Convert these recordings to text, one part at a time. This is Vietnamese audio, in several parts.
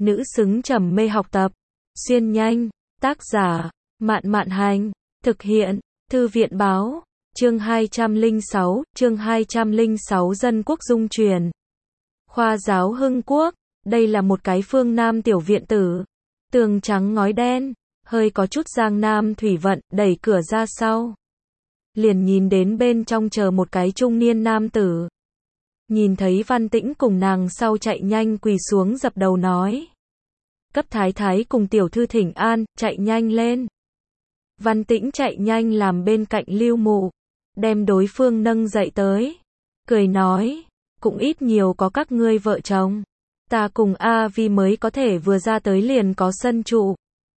nữ xứng trầm mê học tập. Xuyên nhanh, tác giả, Mạn Mạn Hành, thực hiện, Thư viện Báo, chương 206 Dân quốc dung truyền. Khoa giáo Hưng Quốc, đây là một cái phương Nam tiểu viện tử. Tường trắng ngói đen, hơi có chút giang nam thủy vận, đẩy cửa ra sau. Liền nhìn đến bên trong chờ một cái trung niên nam tử. Nhìn thấy Văn Tĩnh cùng nàng sau chạy nhanh quỳ xuống dập đầu nói. Cấp thái thái cùng tiểu thư thỉnh an, chạy nhanh lên. Văn Tĩnh chạy nhanh làm bên cạnh Lưu Mụ, đem đối phương nâng dậy tới. Cười nói, cũng ít nhiều có các ngươi vợ chồng. Ta cùng A Vi mới có thể vừa ra tới liền có sân trụ.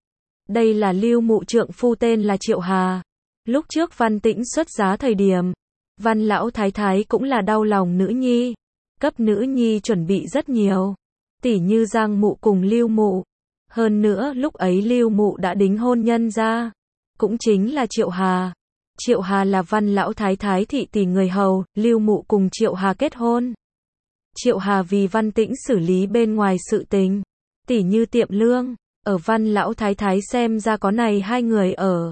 Đây là Lưu Mụ trượng phu tên là Triệu Hà. Lúc trước Văn Tĩnh xuất giá thời điểm, Văn lão thái thái cũng là đau lòng nữ nhi, cấp nữ nhi chuẩn bị rất nhiều, tỉ như Giang Mụ cùng Lưu Mụ. Hơn nữa lúc ấy Lưu Mụ đã đính hôn nhân ra, cũng chính là Triệu Hà. Triệu Hà là Văn lão thái thái thị tỷ người hầu, Lưu Mụ cùng Triệu Hà kết hôn. Triệu Hà vì Văn Tĩnh xử lý bên ngoài sự tình, tỉ như tiệm lương, ở Văn lão thái thái xem ra có này hai người ở.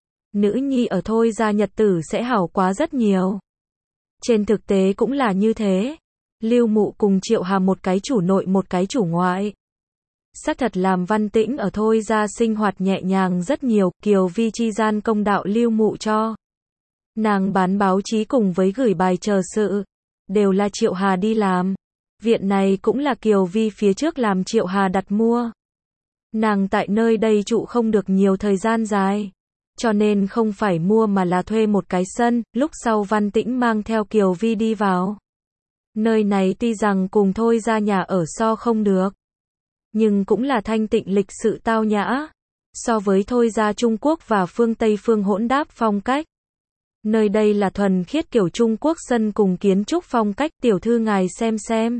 Nữ nhi ở thôi ra nhật tử sẽ hảo quá rất nhiều. Trên thực tế cũng là như thế. Lưu Mụ cùng Triệu Hà một cái chủ nội một cái chủ ngoại. Xác thật làm Văn Tĩnh ở thôi ra sinh hoạt nhẹ nhàng rất nhiều, Kiều Vi chi gian công đạo Lưu Mụ cho. Nàng bán báo chí cùng với gửi bài chờ sự, đều là Triệu Hà đi làm. Viện này cũng là Kiều Vi phía trước làm Triệu Hà đặt mua. Nàng tại nơi đây trụ không được nhiều thời gian dài, cho nên không phải mua mà là thuê một cái sân, lúc sau Văn Tĩnh mang theo Kiều Vi đi vào. Nơi này tuy rằng cùng thôi ra nhà ở so không được, nhưng cũng là thanh tịnh lịch sự tao nhã, so với thôi ra Trung Quốc và phương Tây phương hỗn đáp phong cách. Nơi đây là thuần khiết kiểu Trung Quốc sân cùng kiến trúc phong cách, tiểu thư ngài xem.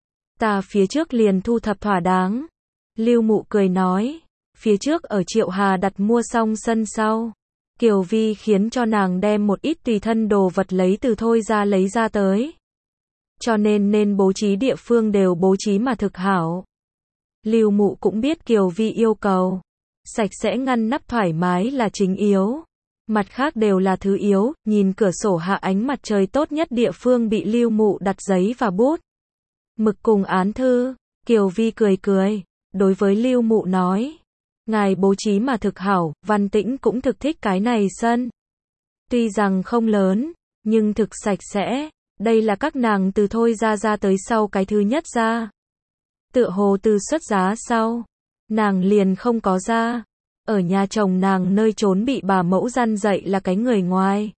Ta phía trước liền thu thập thỏa đáng. Lưu Mụ cười nói, phía trước ở Triệu Hà đặt mua xong sân sau, Kiều Vi khiến cho nàng đem một ít tùy thân đồ vật lấy từ thôi ra lấy ra tới. Cho nên bố trí địa phương đều bố trí mà thực hảo. Lưu Mụ cũng biết Kiều Vi yêu cầu, sạch sẽ ngăn nắp thoải mái là chính yếu. Mặt khác đều là thứ yếu, nhìn cửa sổ hạ ánh mặt trời tốt nhất địa phương bị Lưu Mụ đặt giấy và bút mực cùng án thư. Kiều Vi cười, đối với Lưu Mụ nói, ngài bố trí mà thực hảo, Văn Tĩnh cũng thực thích cái này sân. Tuy rằng không lớn, nhưng thực sạch sẽ, đây là các nàng từ thôi ra tới sau cái thứ nhất ra. Tựa hồ từ xuất giá sau, nàng liền không có ra. Ở nhà chồng nàng nơi trốn bị bà mẫu răn dạy là cái người ngoài.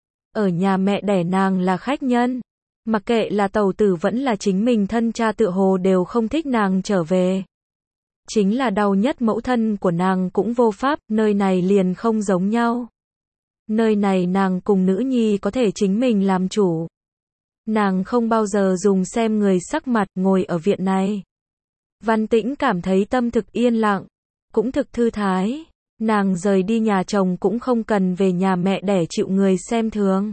Ở nhà mẹ đẻ nàng là khách nhân. Mặc kệ là tẩu tử vẫn là chính mình thân cha tựa hồ đều không thích nàng trở về. Chính là đau nhất mẫu thân của nàng cũng vô pháp, nơi này liền không giống nhau. Nơi này nàng cùng nữ nhi có thể chính mình làm chủ. Nàng không bao giờ dùng xem người sắc mặt ngồi ở viện này. Văn Tĩnh cảm thấy tâm thực yên lặng, cũng thực thư thái. Nàng rời đi nhà chồng cũng không cần về nhà mẹ đẻ chịu người xem thường.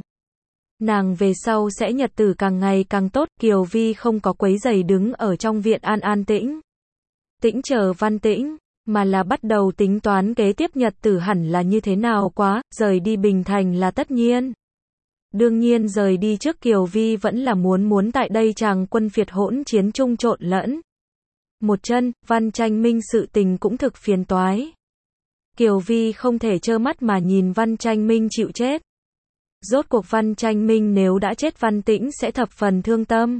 Nàng về sau sẽ nhật tử càng ngày càng tốt, Kiều Vi không có quấy rầy đứng ở trong viện an tĩnh. Tĩnh chờ Văn Tĩnh, mà là bắt đầu tính toán kế tiếp nhật tử hẳn là như thế nào quá, rời đi Bình Thành là tất nhiên. Đương nhiên rời đi trước Kiều Vi vẫn là muốn tại đây chàng quân phiệt hỗn chiến chung trộn lẫn. Một chân, Văn Tranh Minh sự tình cũng thực phiền toái. Kiều Vi không thể trơ mắt mà nhìn Văn Tranh Minh chịu chết. Rốt cuộc Văn Tranh Minh nếu đã chết Văn Tĩnh sẽ thập phần thương tâm.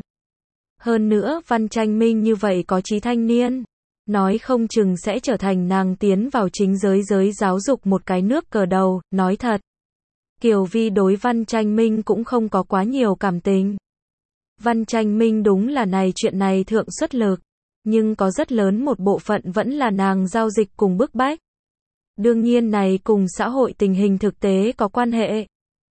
Hơn nữa Văn Tranh Minh như vậy có chí thanh niên, nói không chừng sẽ trở thành nàng tiến vào chính giới giáo dục một cái nước cờ đầu, nói thật. Kiều Vi đối Văn Tranh Minh cũng không có quá nhiều cảm tình. Văn Tranh Minh đúng là chuyện này thượng xuất lực, nhưng có rất lớn một bộ phận vẫn là nàng giao dịch cùng bức bách. Đương nhiên này cùng xã hội tình hình thực tế có quan hệ.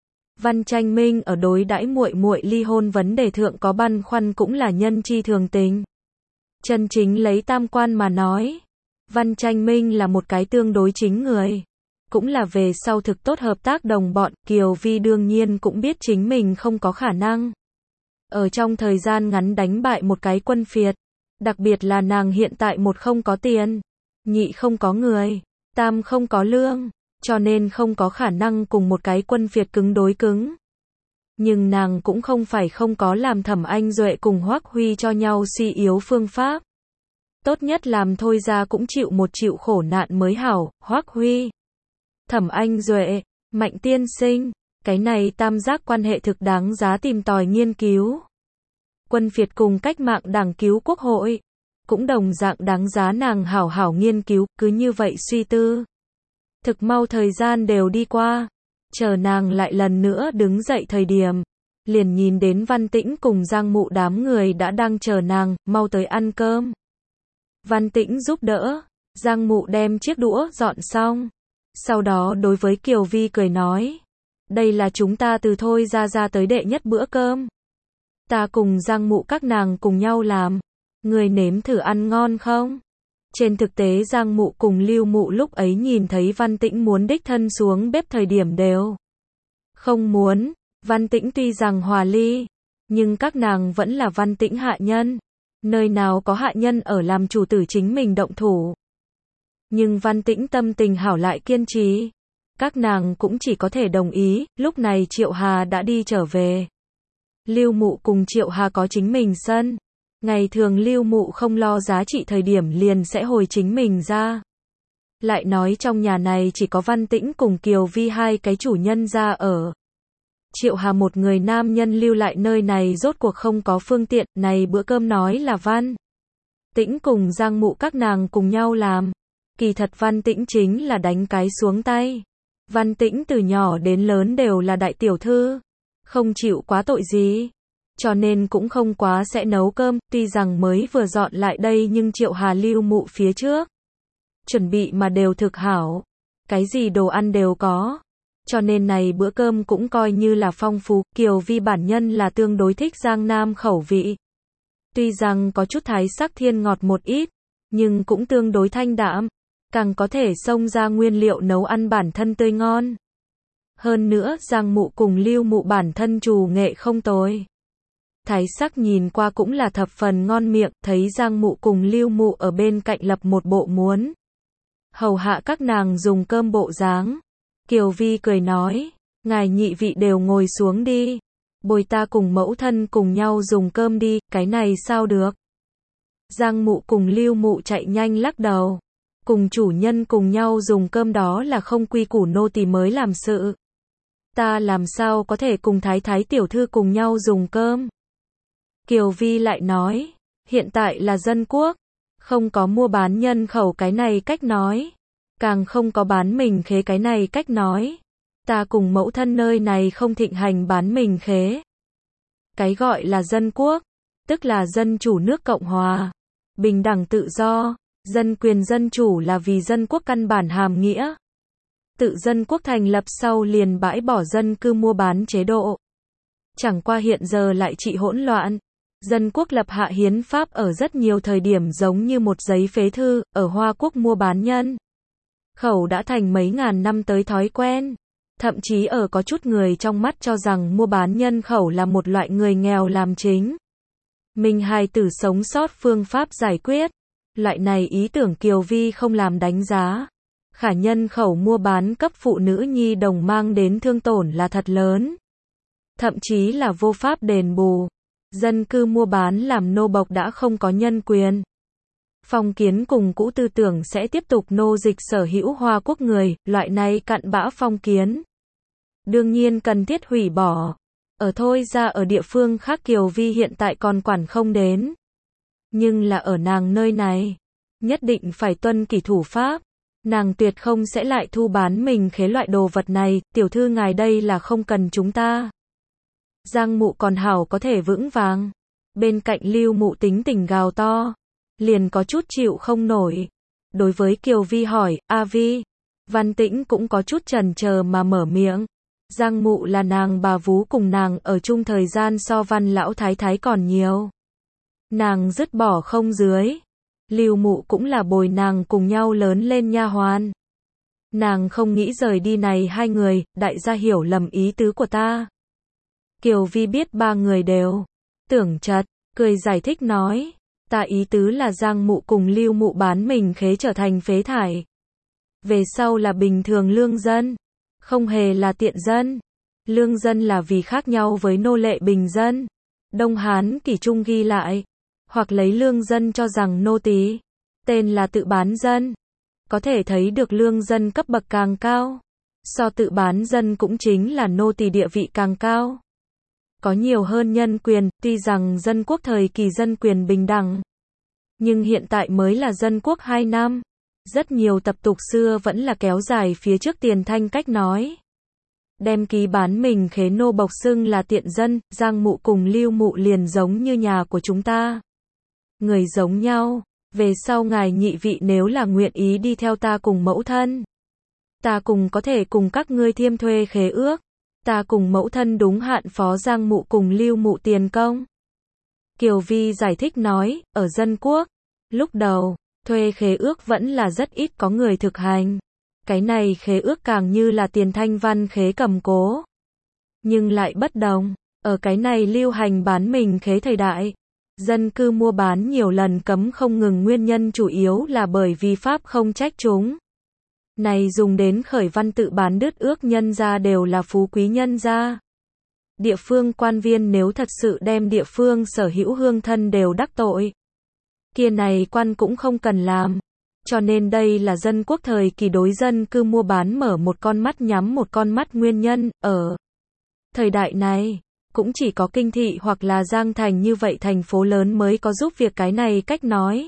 Văn Tranh Minh ở đối đãi muội ly hôn vấn đề thượng có băn khoăn cũng là nhân chi thường tình. Chân chính lấy tam quan mà nói, Văn Tranh Minh là một cái tương đối chính người, cũng là về sau thực tốt hợp tác đồng bọn. Kiều Vi đương nhiên cũng biết chính mình không có khả năng ở trong thời gian ngắn đánh bại một cái quân phiệt. Đặc biệt là nàng hiện tại một không có tiền, nhị không có người, tam không có lương, cho nên không có khả năng cùng một cái quân Việt cứng đối cứng. Nhưng nàng cũng không phải không có làm Thẩm Anh Duệ cùng Hoắc Huy cho nhau suy yếu phương pháp. Tốt nhất làm thôi ra cũng chịu khổ nạn mới hảo, Hoắc Huy, Thẩm Anh Duệ, Mạnh tiên sinh, cái này tam giác quan hệ thực đáng giá tìm tòi nghiên cứu. Quân Việt cùng cách mạng đảng cứu quốc hội, cũng đồng dạng đáng giá nàng hảo hảo nghiên cứu, cứ như vậy suy tư. Thực mau thời gian đều đi qua, chờ nàng lại lần nữa đứng dậy thời điểm, liền nhìn đến Văn Tĩnh cùng Giang Mụ đám người đã đang chờ nàng, mau tới ăn cơm. Văn Tĩnh giúp đỡ, Giang Mụ đem chiếc đũa dọn xong, sau đó đối với Kiều Vi cười nói, đây là chúng ta từ thôi ra tới đệ nhất bữa cơm. Ta cùng Giang Mụ các nàng cùng nhau làm, người nếm thử ăn ngon không? Trên thực tế Giang Mụ cùng Lưu Mụ lúc ấy nhìn thấy Văn Tĩnh muốn đích thân xuống bếp thời điểm đều không muốn. Văn Tĩnh tuy rằng hòa ly, nhưng các nàng vẫn là Văn Tĩnh hạ nhân. Nơi nào có hạ nhân ở làm chủ tử chính mình động thủ. Nhưng Văn Tĩnh tâm tình hảo lại kiên trì. Các nàng cũng chỉ có thể đồng ý, lúc này Triệu Hà đã đi trở về. Lưu Mụ cùng Triệu Hà có chính mình sân. Ngày thường Lưu Mụ không lo giá trị thời điểm liền sẽ hồi chính mình ra. Lại nói trong nhà này chỉ có Văn Tĩnh cùng Kiều Vi hai cái chủ nhân ra ở. Triệu Hà một người nam nhân lưu lại nơi này rốt cuộc không có phương tiện, này bữa cơm nói là Văn Tĩnh cùng Giang Mụ các nàng cùng nhau làm. Kỳ thật Văn Tĩnh chính là đánh cái xuống tay. Văn Tĩnh từ nhỏ đến lớn đều là đại tiểu thư, không chịu quá tội gì, cho nên cũng không quá sẽ nấu cơm, tuy rằng mới vừa dọn lại đây nhưng Triệu Hà Lưu Mụ phía trước chuẩn bị mà đều thực hảo, cái gì đồ ăn đều có. Cho nên này bữa cơm cũng coi như là phong phú. Kiều Vi bản nhân là tương đối thích Giang Nam khẩu vị. Tuy rằng có chút thái sắc thiên ngọt một ít, nhưng cũng tương đối thanh đạm, càng có thể xông ra nguyên liệu nấu ăn bản thân tươi ngon. Hơn nữa Giang Mụ cùng Lưu Mụ bản thân trù nghệ không tồi. Thái sắc nhìn qua cũng là thập phần ngon miệng, thấy Giang Mụ cùng Lưu Mụ ở bên cạnh lập một bộ muốn hầu hạ các nàng dùng cơm bộ dáng. Kiều Vi cười nói, ngài nhị vị đều ngồi xuống đi, bồi ta cùng mẫu thân cùng nhau dùng cơm đi, cái này sao được. Giang Mụ cùng Lưu Mụ chạy nhanh lắc đầu, cùng chủ nhân cùng nhau dùng cơm đó là không quy củ nô tỳ mới làm sự. Ta làm sao có thể cùng thái thái tiểu thư cùng nhau dùng cơm. Kiều Vi lại nói, hiện tại là dân quốc, không có mua bán nhân khẩu cái này cách nói. Càng không có bán mình khế cái này cách nói. Ta cùng mẫu thân nơi này không thịnh hành bán mình khế. Cái gọi là dân quốc, tức là dân chủ nước Cộng Hòa, bình đẳng tự do, dân quyền dân chủ là vì dân quốc căn bản hàm nghĩa. Tự dân quốc thành lập sau liền bãi bỏ dân cư mua bán chế độ. Chẳng qua hiện giờ lại trị hỗn loạn. Dân quốc lập hạ hiến pháp ở rất nhiều thời điểm giống như một giấy phế thư, ở Hoa Quốc mua bán nhân khẩu đã thành mấy ngàn năm tới thói quen. Thậm chí ở có chút người trong mắt cho rằng mua bán nhân khẩu là một loại người nghèo làm chính mình hài tử sống sót phương pháp giải quyết. Loại này ý tưởng Kiều Vi không làm đánh giá. Khả nhân khẩu mua bán cấp phụ nữ nhi đồng mang đến thương tổn là thật lớn. Thậm chí là vô pháp đền bù. Dân cư mua bán làm nô bộc đã không có nhân quyền. Phong kiến cùng cũ tư tưởng sẽ tiếp tục nô dịch sở hữu Hoa Quốc người, loại này cặn bã phong kiến. Đương nhiên cần thiết hủy bỏ. Ở thôi ra ở địa phương khác Kiều Vi hiện tại còn quản không đến. Nhưng là ở nàng nơi này, nhất định phải tuân kỷ thủ pháp. Nàng tuyệt không sẽ lại thu bán mình khế loại đồ vật này, tiểu thư ngài đây là không cần chúng ta. Giang Mụ còn hảo có thể vững vàng. Bên cạnh Lưu Mụ tính tình gào to. Liền có chút chịu không nổi. Đối với Kiều Vi hỏi, A Vi, Văn Tĩnh cũng có chút chần chờ mà mở miệng. Giang Mụ là nàng bà vú cùng nàng ở chung thời gian so Văn lão thái thái còn nhiều. Nàng dứt bỏ không dưới. Lưu Mụ cũng là bồi nàng cùng nhau lớn lên nha hoàn. Nàng không nghĩ rời đi này hai người, đại gia hiểu lầm ý tứ của ta. Kiều Vi biết ba người đều tưởng chật, cười giải thích nói. Ta ý tứ là Giang Mụ cùng Lưu Mụ bán mình khế trở thành phế thải. Về sau là bình thường lương dân, không hề là tiện dân. Lương dân là vì khác nhau với nô lệ bình dân. Đông Hán Kỷ Trung ghi lại, hoặc lấy lương dân cho rằng nô tỳ, tên là tự bán dân. Có thể thấy được lương dân cấp bậc càng cao, so tự bán dân cũng chính là nô tỳ địa vị càng cao. Có nhiều hơn nhân quyền, tuy rằng dân quốc thời kỳ dân quyền bình đẳng, nhưng hiện tại mới là dân quốc 2 năm. Rất nhiều tập tục xưa vẫn là kéo dài phía trước tiền thanh cách nói. Đem ký bán mình khế nô bộc xưng là tiện dân, Giang Mụ cùng Lưu Mụ liền giống như nhà của chúng ta. Người giống nhau, về sau ngài nhị vị nếu là nguyện ý đi theo ta cùng mẫu thân, ta cùng có thể cùng các ngươi thiêm thuê khế ước. Ta cùng mẫu thân đúng hạn phó Giang Mụ cùng Lưu Mụ tiền công. Kiều Vi giải thích nói, ở dân quốc, lúc đầu, thuê khế ước vẫn là rất ít có người thực hành. Cái này khế ước càng như là tiền thanh văn khế cầm cố. Nhưng lại bất đồng, ở cái này lưu hành bán mình khế thời đại, dân cư mua bán nhiều lần cấm không ngừng, nguyên nhân chủ yếu là bởi vì pháp không trách chúng. Này dùng đến khởi văn tự bán đứt ước nhân gia đều là phú quý nhân gia. Địa phương quan viên nếu thật sự đem địa phương sở hữu hương thân đều đắc tội, kia này quan cũng không cần làm. Cho nên đây là dân quốc thời kỳ đối dân cư mua bán mở một con mắt nhắm một con mắt nguyên nhân. Ở thời đại này, cũng chỉ có Kinh thị hoặc là Giang Thành như vậy thành phố lớn mới có giúp việc cái này cách nói,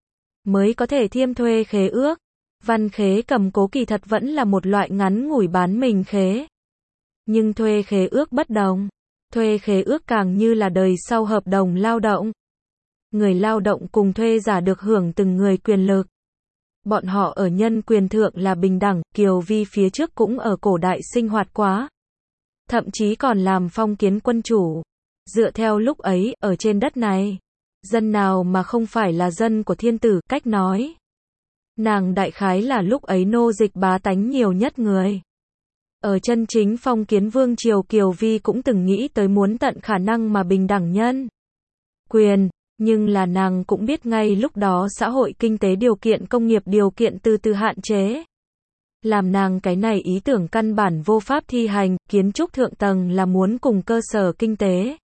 mới có thể thiêm thuê khế ước. Văn khế cầm cố kỳ thật vẫn là một loại ngắn ngủi bán mình khế. Nhưng thuê khế ước bất đồng. Thuê khế ước càng như là đời sau hợp đồng lao động. Người lao động cùng thuê giả được hưởng từng người quyền lực. Bọn họ ở nhân quyền thượng là bình đẳng. Kiều Vi phía trước cũng ở cổ đại sinh hoạt quá. Thậm chí còn làm phong kiến quân chủ. Dựa theo lúc ấy, ở trên đất này, dân nào mà không phải là dân của thiên tử, cách nói. Nàng đại khái là lúc ấy nô dịch bá tánh nhiều nhất người. Ở chân chính phong kiến vương triều, Kiều Vi cũng từng nghĩ tới muốn tận khả năng mà bình đẳng nhân quyền, nhưng là nàng cũng biết ngay lúc đó xã hội kinh tế điều kiện công nghiệp điều kiện từ từ hạn chế. Làm nàng cái này ý tưởng căn bản vô pháp thi hành, kiến trúc thượng tầng là muốn cùng cơ sở kinh tế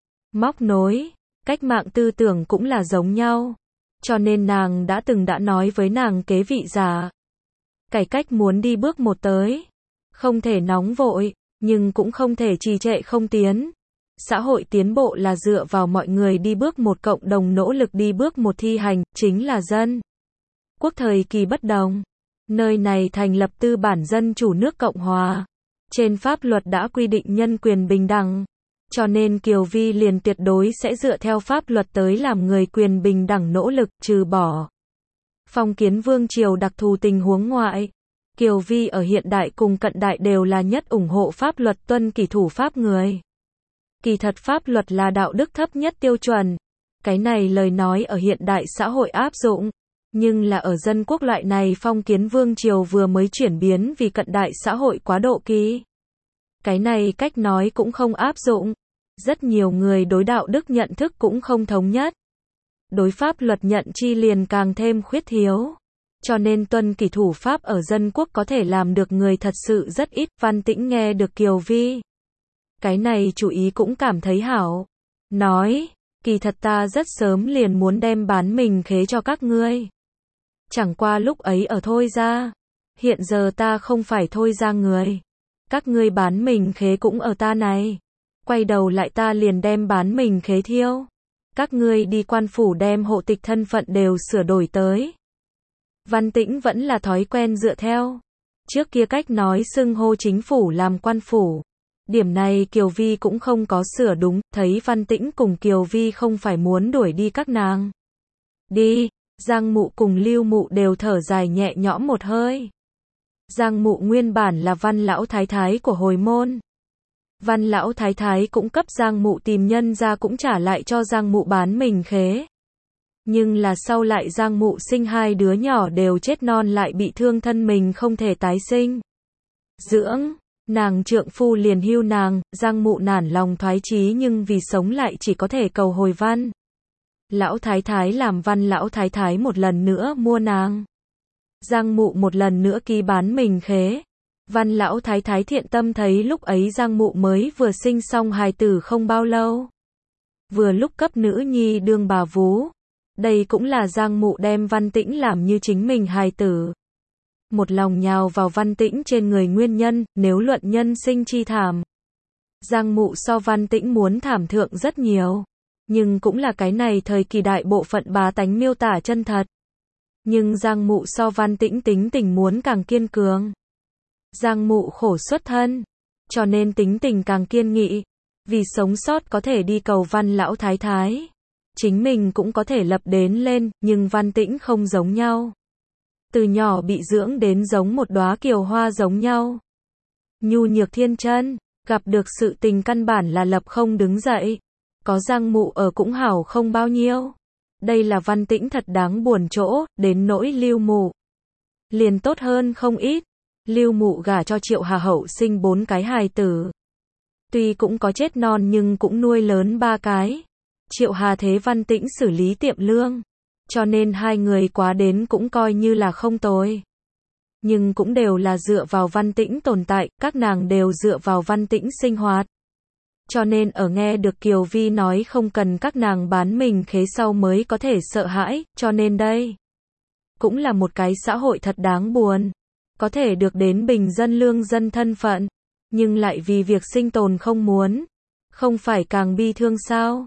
móc nối, cách mạng tư tưởng cũng là giống nhau. Cho nên nàng đã nói với nàng kế vị giả, cải cách muốn đi bước một tới, không thể nóng vội, nhưng cũng không thể trì trệ không tiến. Xã hội tiến bộ là dựa vào mọi người đi bước một, cộng đồng nỗ lực đi bước một thi hành, chính là dân quốc thời kỳ bất đồng. Nơi này thành lập tư bản dân chủ nước Cộng Hòa. Trên pháp luật đã quy định nhân quyền bình đẳng. Cho nên Kiều Vi liền tuyệt đối sẽ dựa theo pháp luật tới làm người quyền bình đẳng nỗ lực, trừ bỏ phong kiến vương triều đặc thù tình huống ngoại. Kiều Vi ở hiện đại cùng cận đại đều là nhất ủng hộ pháp luật tuân kỷ thủ pháp người. Kỳ thật pháp luật là đạo đức thấp nhất tiêu chuẩn. Cái này lời nói ở hiện đại xã hội áp dụng. Nhưng là ở dân quốc loại này phong kiến vương triều vừa mới chuyển biến vì cận đại xã hội quá độ kỳ. Cái này cách nói cũng không áp dụng. Rất nhiều người đối đạo đức nhận thức cũng không thống nhất. Đối pháp luật nhận chi liền càng thêm khuyết thiếu. Cho nên tuân kỷ thủ pháp ở dân quốc có thể làm được người thật sự rất ít. Văn Tĩnh nghe được Kiều Vi cái này chủ ý cũng cảm thấy hảo. Nói, kỳ thật ta rất sớm liền muốn đem bán mình khế cho các ngươi. Chẳng qua lúc ấy ở Thôi Gia. Hiện giờ ta không phải Thôi Gia người. Các ngươi bán mình khế cũng ở ta này. Quay đầu lại ta liền đem bán mình khế thiêu. Các ngươi đi quan phủ đem hộ tịch thân phận đều sửa đổi tới. Văn Tĩnh vẫn là thói quen dựa theo trước kia cách nói xưng hô chính phủ làm quan phủ. Điểm này Kiều Vi cũng không có sửa đúng, thấy Văn Tĩnh cùng Kiều Vi không phải muốn đuổi đi các nàng. Đi, Giang Mụ cùng Lưu Mụ đều thở dài nhẹ nhõm một hơi. Giang Mụ nguyên bản là Văn lão thái thái của hồi môn. Văn lão thái thái cũng cấp Giang Mụ tìm nhân ra cũng trả lại cho Giang Mụ bán mình khế. Nhưng là sau lại Giang Mụ sinh 2 đứa nhỏ đều chết non lại bị thương thân mình không thể tái sinh. Dưỡng, nàng trượng phu liền hưu nàng, Giang Mụ nản lòng thoái chí nhưng vì sống lại chỉ có thể cầu hồi văn. Lão thái thái làm Văn lão thái thái một lần nữa mua nàng. Giang Mụ một lần nữa ký bán mình khế. Văn lão thái thái thiện tâm thấy lúc ấy Giang Mụ mới vừa sinh xong hài tử không bao lâu. Vừa lúc cấp nữ nhi đương bà vú. Đây cũng là Giang Mụ đem Văn Tĩnh làm như chính mình hài tử. Một lòng nhào vào Văn Tĩnh trên người nguyên nhân, nếu luận nhân sinh chi thảm. Giang Mụ so Văn Tĩnh muốn thảm thượng rất nhiều. Nhưng cũng là cái này thời kỳ đại bộ phận bá tánh miêu tả chân thật. Nhưng Giang Mụ so Văn Tĩnh tính tình muốn càng kiên cường. Giang Mụ khổ xuất thân, cho nên tính tình càng kiên nghị. Vì sống sót có thể đi cầu Văn lão thái thái. Chính mình cũng có thể lập đến lên, nhưng Văn Tĩnh không giống nhau. Từ nhỏ bị dưỡng đến giống một đóa kiều hoa giống nhau. Nhu nhược thiên chân, gặp được sự tình căn bản là lập không đứng dậy. Có Giang Mụ ở cũng hảo không bao nhiêu. Đây là Văn Tĩnh thật đáng buồn chỗ, đến nỗi Lưu Mụ. Liền tốt hơn không ít. Lưu Mụ gả cho Triệu Hà Hậu sinh 4 cái hài tử. Tuy cũng có chết non nhưng cũng nuôi lớn 3 cái. Triệu Hà thế Văn Tĩnh xử lý tiệm lương. Cho nên hai người quá đến cũng coi như là không tồi. Nhưng cũng đều là dựa vào Văn Tĩnh tồn tại, các nàng đều dựa vào Văn Tĩnh sinh hoạt. Cho nên ở nghe được Kiều Vi nói không cần các nàng bán mình khế sau mới có thể sợ hãi, cho nên đây cũng là một cái xã hội thật đáng buồn. Có thể được đến bình dân lương dân thân phận, nhưng lại vì việc sinh tồn không muốn. Không phải càng bi thương sao?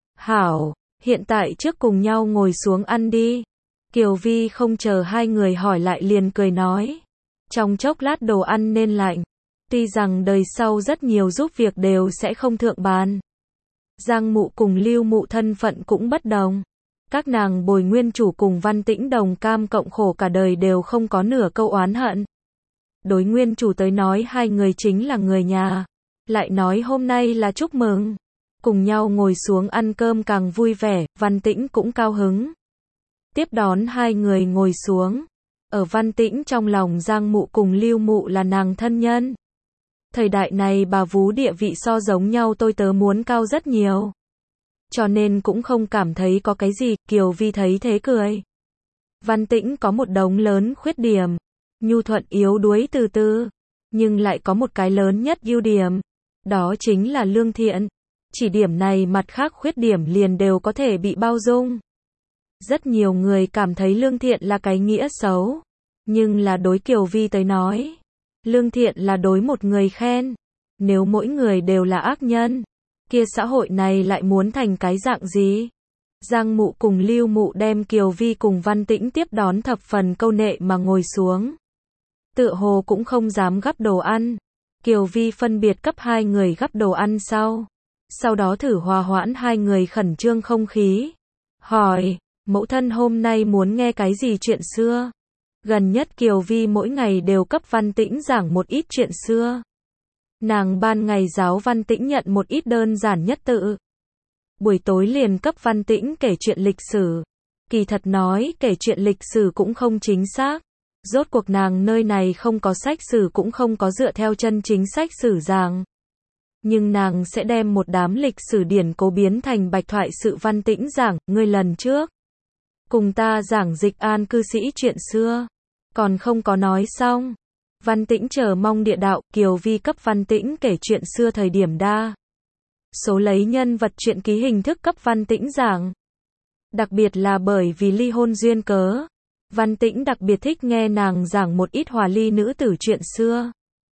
Hảo, hiện tại trước cùng nhau ngồi xuống ăn đi. Kiều Vi không chờ hai người hỏi lại liền cười nói. Trong chốc lát đồ ăn nên lạnh. Tuy rằng đời sau rất nhiều giúp việc đều sẽ không thượng bàn. Giang Mụ cùng Lưu Mụ thân phận cũng bất đồng. Các nàng bồi nguyên chủ cùng Văn Tĩnh đồng cam cộng khổ cả đời đều không có nửa câu oán hận. Đối nguyên chủ tới nói hai người chính là người nhà. Lại nói hôm nay là chúc mừng. Cùng nhau ngồi xuống ăn cơm càng vui vẻ, Văn Tĩnh cũng cao hứng. Tiếp đón hai người ngồi xuống. Ở Văn Tĩnh trong lòng Giang Mụ cùng Lưu Mụ là nàng thân nhân. Thời đại này bà vú địa vị so giống nhau tôi tớ muốn cao rất nhiều. Cho nên cũng không cảm thấy có cái gì, Kiều Vi thấy thế cười. Văn Tĩnh có một đống lớn khuyết điểm. Nhu thuận yếu đuối từ từ. Nhưng lại có một cái lớn nhất ưu điểm. Đó chính là lương thiện. Chỉ điểm này mặt khác khuyết điểm liền đều có thể bị bao dung. Rất nhiều người cảm thấy lương thiện là cái nghĩa xấu. Nhưng là đối Kiều Vi tới nói. Lương thiện là đối một người khen. Nếu mỗi người đều là ác nhân, kia xã hội này lại muốn thành cái dạng gì? Giang Mụ cùng Lưu Mụ đem Kiều Vi cùng Văn Tĩnh tiếp đón thập phần câu nệ mà ngồi xuống. Tựa hồ cũng không dám gắp đồ ăn. Kiều Vi phân biệt cấp hai người gắp đồ ăn sau đó thử hòa hoãn hai người khẩn trương không khí. Hỏi, mẫu thân hôm nay muốn nghe cái gì chuyện xưa? Gần nhất Kiều Vi mỗi ngày đều cấp Văn Tĩnh giảng một ít chuyện xưa. Nàng ban ngày giáo Văn Tĩnh nhận một ít đơn giản nhất tự. Buổi tối liền cấp Văn Tĩnh kể chuyện lịch sử. Kỳ thật nói kể chuyện lịch sử cũng không chính xác. Rốt cuộc nàng nơi này không có sách sử cũng không có dựa theo chân chính sách sử giảng. Nhưng nàng sẽ đem một đám lịch sử điển cố biến thành bạch thoại sự. Văn Tĩnh giảng, ngươi lần trước cùng ta giảng Dịch An cư sĩ chuyện xưa. Còn không có nói xong. Văn Tĩnh chờ mong địa đạo, Kiều Vi cấp Văn Tĩnh kể chuyện xưa thời điểm đa số lấy nhân vật truyện ký hình thức cấp Văn Tĩnh giảng. Đặc biệt là bởi vì ly hôn duyên cớ. Văn Tĩnh đặc biệt thích nghe nàng giảng một ít hòa ly nữ tử chuyện xưa.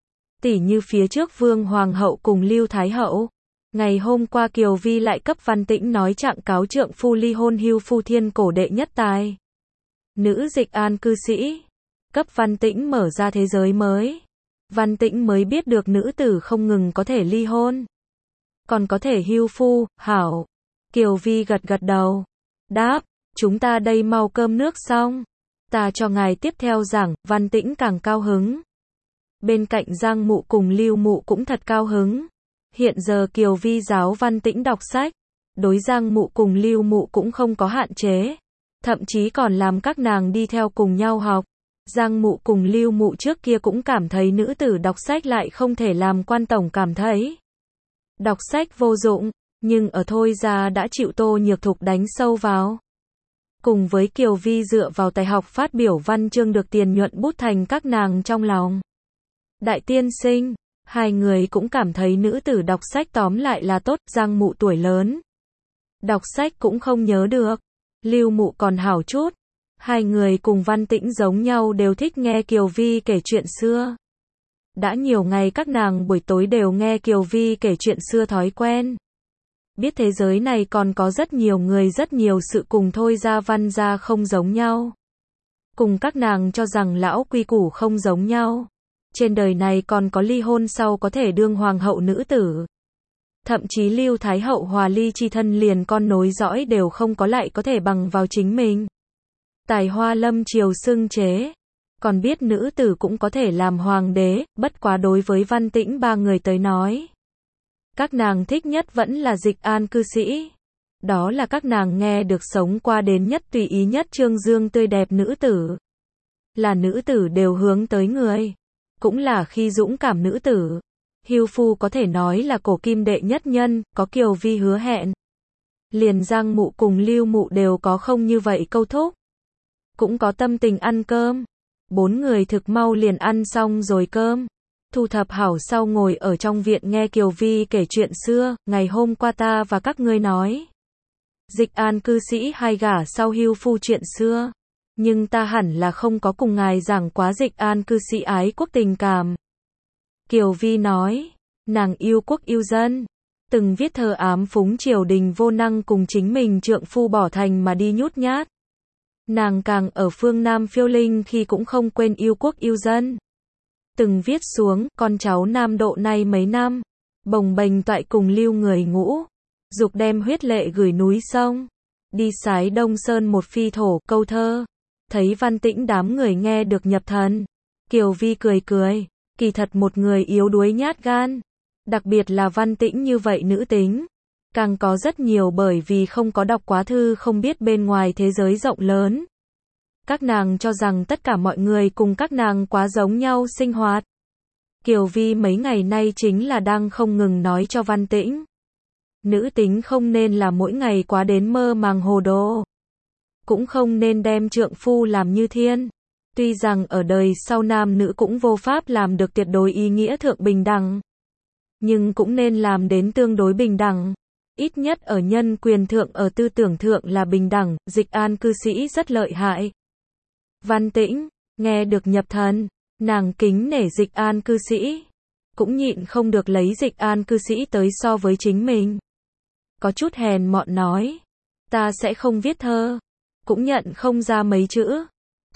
Tỉ như phía trước Vương Hoàng hậu cùng Lưu Thái hậu. Ngày hôm qua Kiều Vi lại cấp Văn Tĩnh nói trạng cáo trượng phu ly hôn hưu phu thiên cổ đệ nhất tài. Nữ Dịch An cư sĩ. Cấp Văn Tĩnh mở ra thế giới mới. Văn Tĩnh mới biết được nữ tử không ngừng có thể ly hôn. Còn có thể hưu phu, hảo. Kiều Vi gật gật đầu. Đáp, chúng ta đây mau cơm nước xong. Ta cho ngài tiếp theo giảng, Văn Tĩnh càng cao hứng. Bên cạnh Giang Mụ cùng Lưu Mụ cũng thật cao hứng. Hiện giờ Kiều Vi giáo Văn Tĩnh đọc sách. Đối Giang Mụ cùng Lưu Mụ cũng không có hạn chế. Thậm chí còn làm các nàng đi theo cùng nhau học. Giang Mụ cùng Lưu Mụ trước kia cũng cảm thấy nữ tử đọc sách lại không thể làm quan tổng cảm thấy đọc sách vô dụng. Nhưng ở Thôi Gia đã chịu Tô Nhược Thục đánh sâu vào. Cùng với Kiều Vi dựa vào tài học phát biểu văn chương được tiền nhuận bút thành các nàng trong lòng. Đại tiên sinh, hai người cũng cảm thấy nữ tử đọc sách tóm lại là tốt, Giang Mụ tuổi lớn. Đọc sách cũng không nhớ được. Lưu Mụ còn hảo chút. Hai người cùng Văn Tĩnh giống nhau đều thích nghe Kiều Vi kể chuyện xưa. Đã nhiều ngày các nàng buổi tối đều nghe Kiều Vi kể chuyện xưa thói quen. Biết thế giới này còn có rất nhiều người rất nhiều sự cùng Thôi Gia Văn Gia không giống nhau. Cùng các nàng cho rằng lão quy củ không giống nhau. Trên đời này còn có ly hôn sau có thể đương hoàng hậu nữ tử. Thậm chí Lưu Thái Hậu hòa ly chi thân liền con nối dõi đều không có lại có thể bằng vào chính mình. Tài hoa lâm triều xưng chế. Còn biết nữ tử cũng có thể làm hoàng đế, bất quá đối với Văn Tĩnh ba người tới nói. Các nàng thích nhất vẫn là Dịch An cư sĩ. Đó là các nàng nghe được sống qua đến nhất tùy ý nhất trương dương tươi đẹp nữ tử. Là nữ tử đều hướng tới người. Cũng là khi dũng cảm nữ tử. Hưu phu có thể nói là cổ kim đệ nhất nhân, có Kiều Vi hứa hẹn. Liền Giang Mụ cùng Lưu Mụ đều có không như vậy câu thúc. Cũng có tâm tình ăn cơm. Bốn người thực mau liền ăn xong rồi cơm. Thu thập hảo sau ngồi ở trong viện nghe Kiều Vi kể chuyện xưa, ngày hôm qua ta và các ngươi nói. Dịch An cư sĩ hai gả sau hưu phu chuyện xưa. Nhưng ta hẳn là không có cùng ngài giảng quá Dịch An cư sĩ ái quốc tình cảm. Kiều Vi nói, nàng yêu quốc yêu dân. Từng viết thơ ám phúng triều đình vô năng cùng chính mình trượng phu bỏ thành mà đi nhút nhát. Nàng càng ở phương Nam phiêu linh khi cũng không quên yêu quốc yêu dân. Từng viết xuống, con cháu Nam Độ nay mấy năm, bồng bềnh toại cùng lưu người ngũ, dục đem huyết lệ gửi núi sông, đi sái Đông Sơn một phi thổ, câu thơ. Thấy Văn Tĩnh đám người nghe được nhập thần. Kiều Vi cười cười, kỳ thật một người yếu đuối nhát gan. Đặc biệt là Văn Tĩnh như vậy nữ tính. Càng có rất nhiều bởi vì không có đọc quá thư không biết bên ngoài thế giới rộng lớn. Các nàng cho rằng tất cả mọi người cùng các nàng quá giống nhau sinh hoạt. Kiều Vi mấy ngày nay chính là đang không ngừng nói cho Văn Tĩnh. Nữ tính không nên là mỗi ngày quá đến mơ màng hồ đồ. Cũng không nên đem trượng phu làm như thiên. Tuy rằng ở đời sau nam nữ cũng vô pháp làm được tuyệt đối ý nghĩa thượng bình đẳng. Nhưng cũng nên làm đến tương đối bình đẳng. Ít nhất ở nhân quyền thượng ở tư tưởng thượng là bình đẳng, Dịch An cư sĩ rất lợi hại. Văn Tĩnh, nghe được nhập thần, nàng kính nể Dịch An cư sĩ. Cũng nhịn không được lấy Dịch An cư sĩ tới so với chính mình. Có chút hèn mọn nói, ta sẽ không viết thơ. Cũng nhận không ra mấy chữ.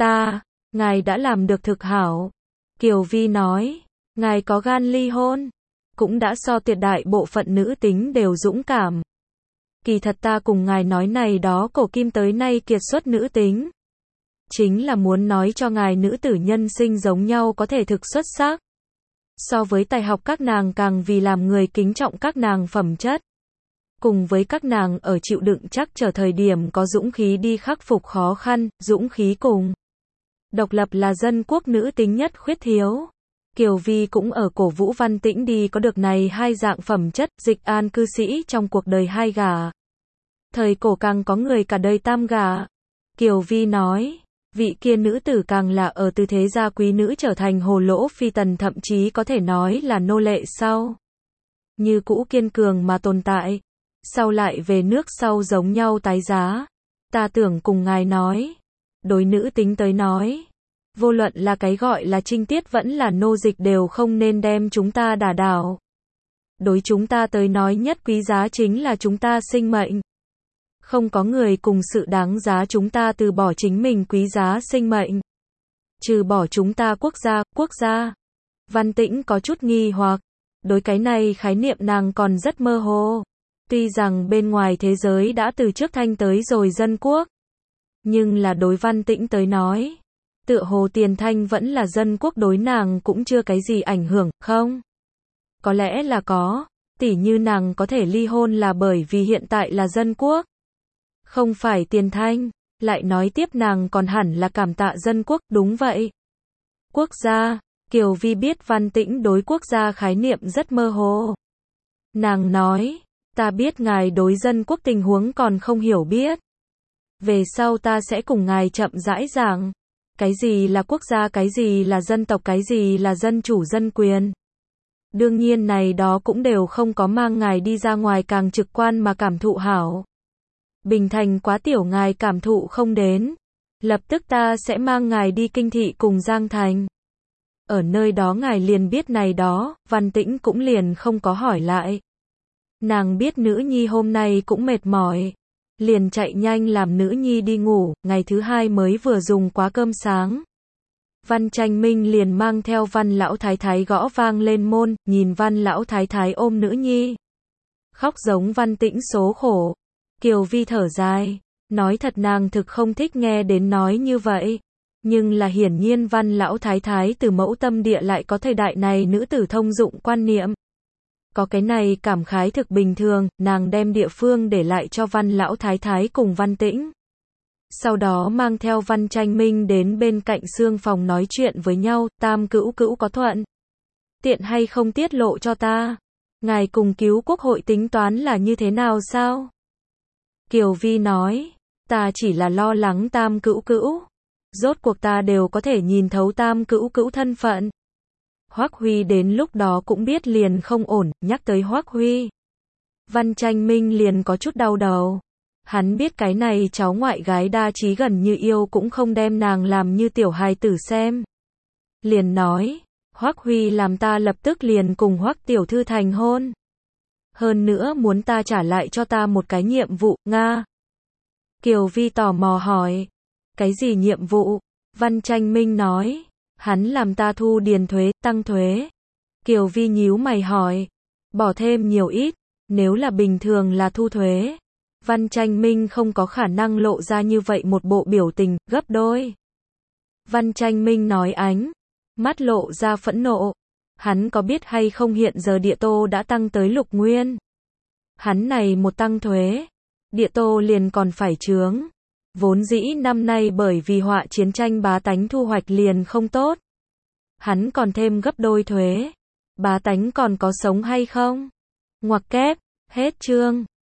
Ngài đã làm được thực hảo. Kiều Vi nói, ngài có gan ly hôn. Cũng đã so tuyệt đại bộ phận nữ tính đều dũng cảm. Kỳ thật ta cùng ngài nói này đó cổ kim tới nay kiệt xuất nữ tính. Chính là muốn nói cho ngài nữ tử nhân sinh giống nhau có thể thực xuất sắc. So với tài học các nàng càng vì làm người kính trọng các nàng phẩm chất. Cùng với các nàng ở chịu đựng chắc trở thời điểm có dũng khí đi khắc phục khó khăn, dũng khí cùng. Độc lập là dân quốc nữ tính nhất khuyết thiếu. Kiều Vi cũng ở cổ vũ Văn Tĩnh đi có được này hai dạng phẩm chất, Dịch An cư sĩ trong cuộc đời hai gả. Thời cổ càng có người cả đời tam gả. Kiều Vi nói, vị kia nữ tử càng là ở từ thế gia quý nữ trở thành hồ lỗ phi tần thậm chí có thể nói là nô lệ sau. Như cũ kiên cường mà tồn tại. Sau lại về nước sau giống nhau tái giá. Ta tưởng cùng ngài nói. Đối nữ tính tới nói. Vô luận là cái gọi là trinh tiết vẫn là nô dịch đều không nên đem chúng ta đả đảo. Đối chúng ta tới nói nhất quý giá chính là chúng ta sinh mệnh. Không có người cùng sự đáng giá chúng ta từ bỏ chính mình quý giá sinh mệnh. Trừ bỏ chúng ta quốc gia. Văn Tĩnh có chút nghi hoặc. Đối cái này khái niệm nàng còn rất mơ hồ. Tuy rằng bên ngoài thế giới đã từ trước thanh tới rồi dân quốc. Nhưng là đối Văn Tĩnh tới nói. Tựa hồ tiền thanh vẫn là dân quốc đối nàng cũng chưa cái gì ảnh hưởng, không? Có lẽ là có. Tỉ như nàng có thể ly hôn là bởi vì hiện tại là dân quốc. Không phải tiền thanh. Lại nói tiếp nàng còn hẳn là cảm tạ dân quốc, đúng vậy. Quốc gia. Kiều Vi biết Văn Tĩnh đối quốc gia khái niệm rất mơ hồ. Nàng nói, Ta biết ngài đối dân quốc tình huống còn không hiểu biết. Về sau ta sẽ cùng ngài chậm rãi giảng. Cái gì là quốc gia, cái gì là dân tộc, cái gì là dân chủ dân quyền. Đương nhiên này đó cũng đều không có mang ngài đi ra ngoài càng trực quan mà cảm thụ hảo. Bình Thành quá tiểu ngài cảm thụ không đến. Lập tức ta sẽ mang ngài đi Kinh Thị cùng Giang Thành. Ở nơi đó ngài liền biết này đó, Văn Tĩnh cũng liền không có hỏi lại. Nàng biết nữ nhi hôm nay cũng mệt mỏi. Liền chạy nhanh làm nữ nhi đi ngủ, ngày thứ hai mới vừa dùng quá cơm sáng. Văn Tranh Minh liền mang theo Văn lão thái thái gõ vang lên môn, nhìn Văn lão thái thái ôm nữ nhi. Khóc giống Văn Tĩnh số khổ. Kiều Vi thở dài, nói thật nàng thực không thích nghe đến nói như vậy. Nhưng là hiển nhiên Văn lão thái thái từ mẫu tâm địa lại có thời đại này nữ tử thông dụng quan niệm. Có cái này cảm khái thực bình thường, nàng đem địa phương để lại cho Văn lão thái thái cùng Văn Tĩnh. Sau đó mang theo Văn Tranh Minh đến bên cạnh xương phòng nói chuyện với nhau, Tam cữu cữu có thuận tiện hay không tiết lộ cho ta? Ngài cùng cứu quốc hội tính toán là như thế nào sao? Kiều Vi nói, ta chỉ là lo lắng Tam cữu cữu. Rốt cuộc ta đều có thể nhìn thấu Tam cữu cữu thân phận. Hoắc Huy đến lúc đó cũng biết liền không ổn, nhắc tới Hoắc Huy. Văn Tranh Minh liền có chút đau đầu. Hắn biết cái này cháu ngoại gái đa trí gần như yêu cũng không đem nàng làm như tiểu hài tử xem. Liền nói, Hoắc Huy làm ta lập tức liền cùng Hoắc tiểu thư thành hôn. Hơn nữa muốn ta trả lại cho ta một cái nhiệm vụ, Nga. Kiều Vi tò mò hỏi, cái gì nhiệm vụ? Văn Tranh Minh nói, hắn làm ta thu điền thuế, tăng thuế. Kiều Vi nhíu mày hỏi, bỏ thêm nhiều ít, nếu là bình thường là thu thuế. Văn Tranh Minh không có khả năng lộ ra như vậy một bộ biểu tình, gấp đôi. Văn Tranh Minh nói ánh, mắt lộ ra phẫn nộ. Hắn có biết hay không hiện giờ địa tô đã tăng tới lục nguyên. Hắn này một tăng thuế, địa tô liền còn phải chướng. Vốn dĩ năm nay bởi vì họa chiến tranh bá tánh thu hoạch liền không tốt. Hắn còn thêm gấp đôi thuế. Bá tánh còn có sống hay không? Ngoặc kép, hết chương.